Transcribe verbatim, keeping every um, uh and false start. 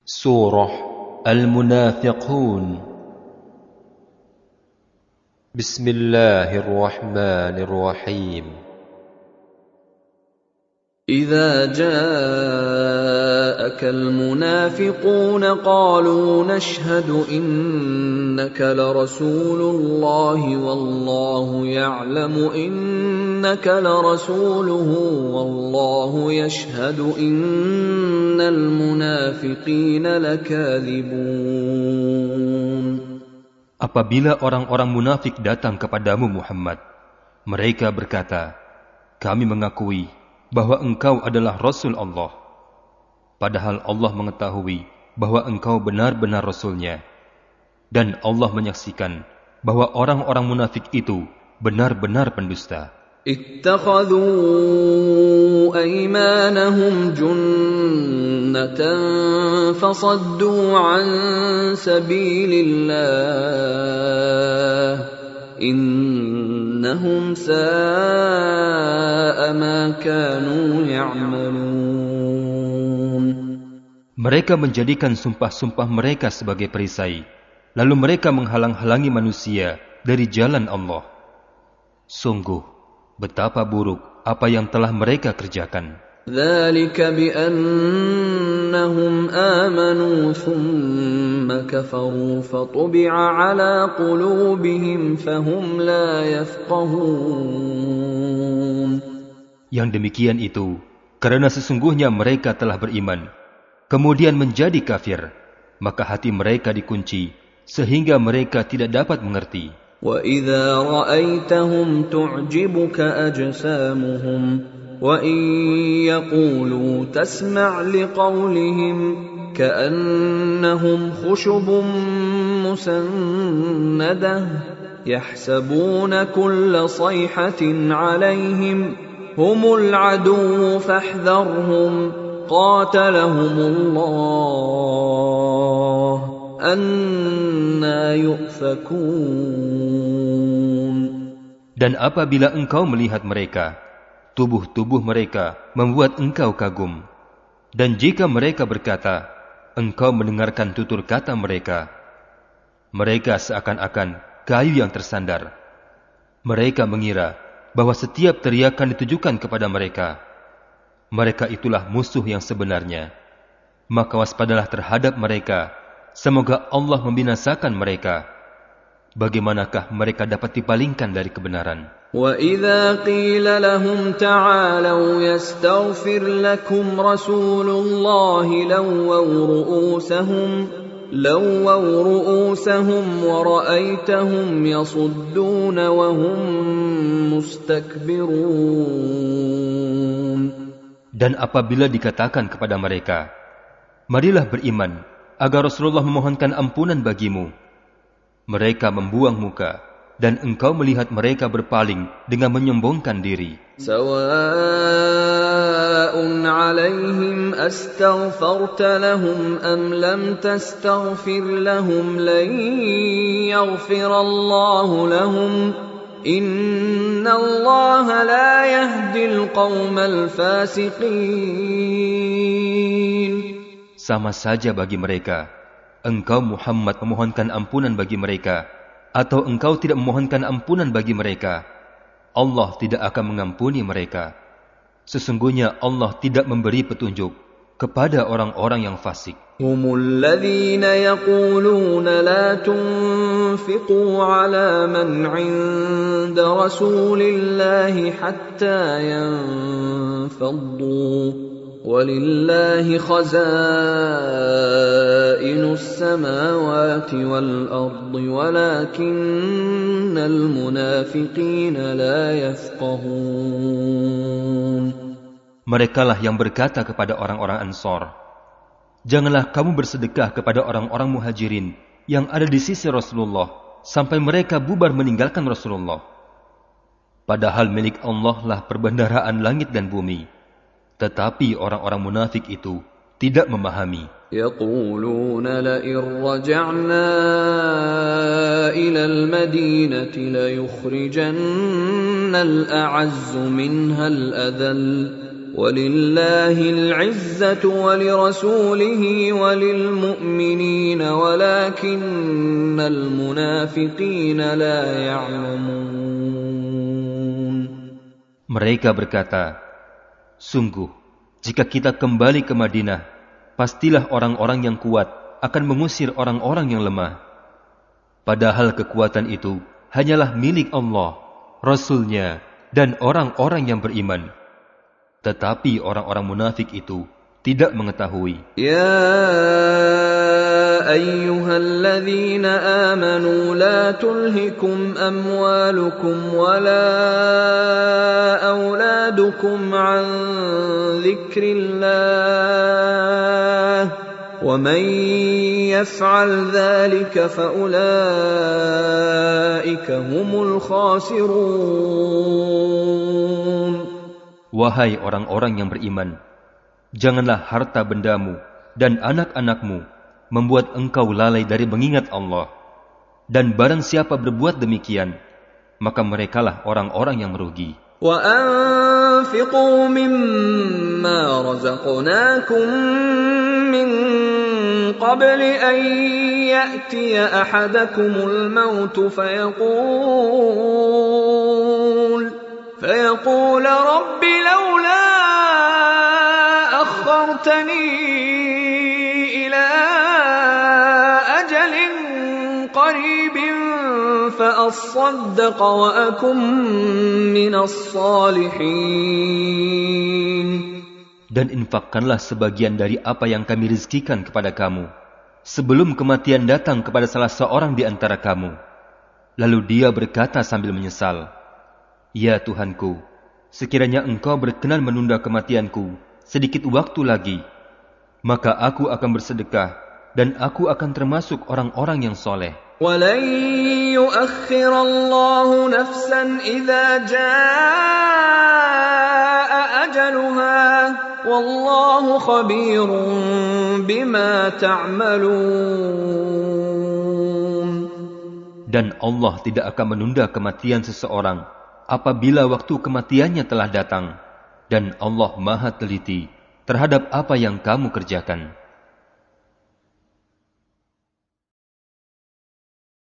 Surah Al-Munafiqun. Bismillahirrahmanirrahim. إذا جاءك المنافقون قالوا نشهد إنك لرسول الله والله يعلم إنك لرسوله والله يشهد إن المنافقين لكاذبون. Apabila orang-orang munafik datang kepadamu Muhammad, mereka berkata, kami mengakui bahwa engkau adalah Rasul Allah. Padahal Allah mengetahui bahwa engkau benar-benar Rasulnya. Dan Allah menyaksikan bahwa orang-orang munafik itu benar-benar pendusta. اتخذوا أيمانهم جنة فصدوا عن سبيل الله إنهم ساء ما كانوا يعملون. Mereka menjadikan sumpah-sumpah mereka sebagai perisai, lalu mereka menghalang-halangi manusia dari jalan Allah. Sungguh betapa buruk apa yang telah mereka kerjakan. ذلك بأنهم آمنوا ثم كفروا فطبع على قلوبهم فهم لا يفقهون. Yang demikian itu karena sesungguhnya mereka telah beriman, kemudian menjadi kafir, maka hati mereka dikunci sehingga mereka tidak dapat mengerti. وَإِذَا رَأَيْتَهُمْ تُعْجِبُكَ أَجْسَامُهُمْ وَإِنْ يَقُولُوا تَسْمَعْ لِقَوْلِهِمْ كَأَنَّهُمْ خُشُبٌ مُّسَنَّدَةٌ يَحْسَبُونَ كُلَّ صَيْحَةٍ عَلَيْهِمْ هُمُ الْعَدُوُّ فَاحْذَرْهُمْ قَاتَلَهُمُ اللَّهُ أَنَّى يُؤْفَكُونَ. Dan apabila engkau melihat mereka, tubuh-tubuh mereka membuat engkau kagum. Dan jika mereka berkata, engkau mendengarkan tutur kata mereka, mereka seakan-akan kayu yang tersandar. Mereka mengira bahwa setiap teriakan ditujukan kepada mereka. Mereka itulah musuh yang sebenarnya. Maka waspadalah terhadap mereka. Semoga Allah membinasakan mereka. Bagaimanakah mereka dapat dipalingkan dari kebenaran? وَإِذَا قِيلَ لَهُمْ تَعَالَوْا يَسْتَغْفِرْ لَكُمْ رَسُولُ اللَّهِ لَوَّوْا رُؤُوسَهُمْ لَوَّوْا رُؤُوسَهُمْ وَرَأَيْتَهُمْ يَصُدُّونَ وَهُمْ مُسْتَكْبِرُونَ. Dan apabila dikatakan kepada mereka, marilah beriman agar Rasulullah memohonkan ampunan bagimu, mereka membuang muka, dan engkau melihat mereka berpaling dengan menyombongkan diri. Sawa'un 'alaihim astaghfarta lahum am lam tastaghfir lahum lan yaghfirallahu lahum innallaha la yahdil qaumal fasiqin. Sama saja bagi mereka, engkau Muhammad memohonkan ampunan bagi mereka, atau engkau tidak memohonkan ampunan bagi mereka, Allah tidak akan mengampuni mereka. Sesungguhnya Allah tidak memberi petunjuk kepada orang-orang yang fasik. Humul ladzina yaquluna la tunfiqu ala man 'inda rasulillahi hatta yanfaddu. وَلِلَّهِ خَزَائِنُ السَّمَاوَاتِ وَالْأَرْضِ وَلَكِنَّ الْمُنَافِقِينَ لَا يَفْقَهُونَ. Merekalah yang berkata kepada orang-orang Ansor, janganlah kamu bersedekah kepada orang-orang Muhajirin yang ada di sisi Rasulullah sampai mereka bubar meninggalkan Rasulullah. Padahal milik Allah lah perbendaharaan langit dan bumi. Tetapi orang-orang munafik itu tidak memahami. Yaquluna la in raja'na ila al-madinati la yukhrijanna al-a'azzu minha al-adhall وَلِلَّهِ الْعِزَّةُ وَلِرَسُولِهِ وَلِلْمُؤْمِنِينَ وَلَكِنَّ الْمُنَافِقِينَ لَا يَعْلَمُونَ. Mereka berkata, sungguh, jika kita kembali ke Madinah, pastilah orang-orang yang kuat akan mengusir orang-orang yang lemah. Padahal kekuatan itu hanyalah milik Allah, Rasul-Nya, dan orang-orang yang beriman. Tetapi orang-orang munafik itu tidak mengetahui. Ya ayyuhalladzina amanu la tulhikum amwalukum wala auladukum an dzikrillah wa man yaf'al dzalika fa ulaika humul khasirun. Wahai orang-orang yang beriman, janganlah harta bendamu dan anak-anakmu membuat engkau lalai dari mengingat Allah. Dan barang siapa berbuat demikian, maka merekalah orang-orang yang merugi. Wa anfiqu mimma razaqnakum min qabli an ya'tiya ahadakumul maut fayaqul فيقول رب لولا أخرتني إلى أجل قريب فأصدق وأكن من الصالحين. Dan infakkanlah sebagian dari apa yang kami rizkikan kepada kamu sebelum kematian datang kepada salah seorang di antara kamu. Lalu dia berkata sambil menyesal, Ya Tuhanku, sekiranya Engkau berkenan menunda kematianku sedikit waktu lagi, maka aku akan bersedekah dan aku akan termasuk orang-orang yang soleh. وَلَنْ يُؤَخِّرَ اللَّهُ نَفْسًا إِذَا جَاءَ أَجَلُهَا وَاللَّهُ خَبِيرٌ بِمَا تَعْمَلُونَ. Dan Allah tidak akan menunda kematian seseorang apabila waktu kematiannya telah datang, dan Allah Maha Teliti terhadap apa yang kamu kerjakan.